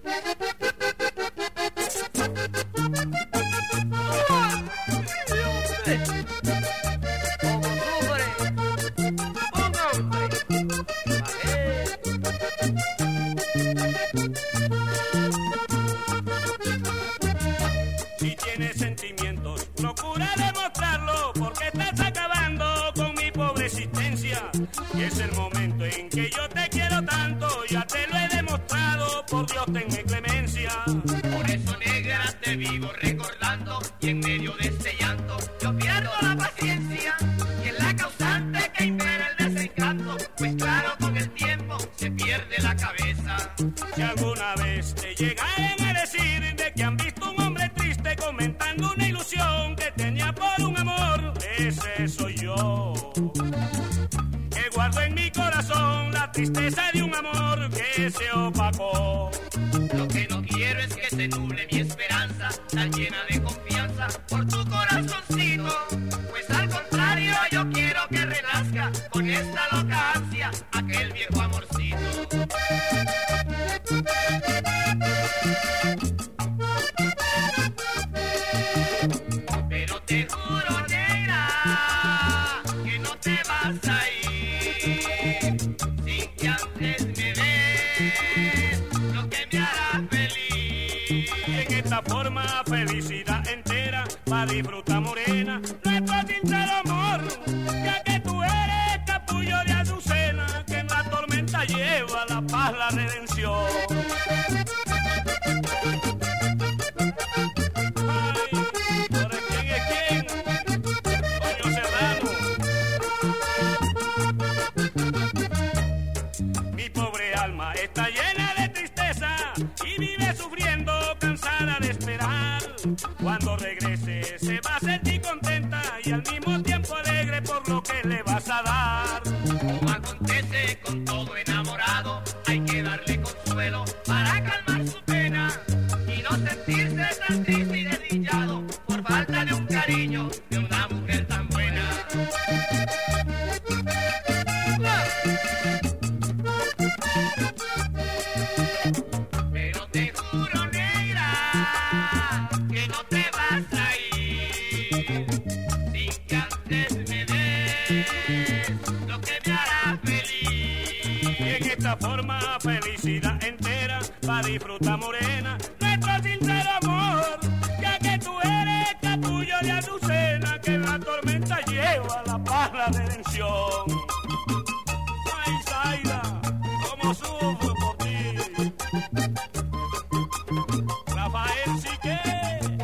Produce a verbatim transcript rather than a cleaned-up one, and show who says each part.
Speaker 1: Si tienes sentimientos, procura demostrarlo, porque estás acabando con mi pobre existencia. Y es el momento en que yo te quiero tanto, ya te lo he demostrado, por Dios tenme clemencia.
Speaker 2: Por eso, negra, te vivo recordando, y en medio de este llanto yo pierdo la paciencia. Y es la causante que impera el desencanto, pues claro, con el tiempo se pierde la cabeza.
Speaker 1: Si alguna vez te llegaren a decir de que han visto un hombre triste comentando una ilusión que tenía por un amor, ese soy yo, que guardo en mi corazón la tristeza de un amor que se opacó.
Speaker 2: Lo que no quiero es que se nuble mi esperanza, tan llena de confianza por tu corazoncito, pues al contrario yo quiero que renazca con esta loca ansia aquel viejo amorcito. Pero te juro, negra, que no te vas a ir sin que antes me des lo que me hará feliz.
Speaker 1: Y en esta forma felicidad entera va a disfrutar morena nuestro sincero amor, ya que tú eres capullo de azucena que en la tormenta lleva la paz, la redención. Está llena de tristeza y vive sufriendo, cansada de esperar. Cuando regrese se va a sentir contenta y al mismo tiempo alegre por lo que le vas a dar.
Speaker 2: Como acontece con todo enamorado, hay que darle consuelo para calmar su pena y no sentirse tan triste y desdichado por falta de un cariño de una mujer tan buena. Pero te juro, negra, que no te vas a ir sin que antes me des lo que me hará feliz.
Speaker 1: Y en esta forma felicidad entera va a disfrutar morena nuestro sincero amor, ya que tú eres capullo de azucena que en la tormenta lleva la paz, la redención. Ay, Zaida, cómo sufro por ti. Rafael Sique.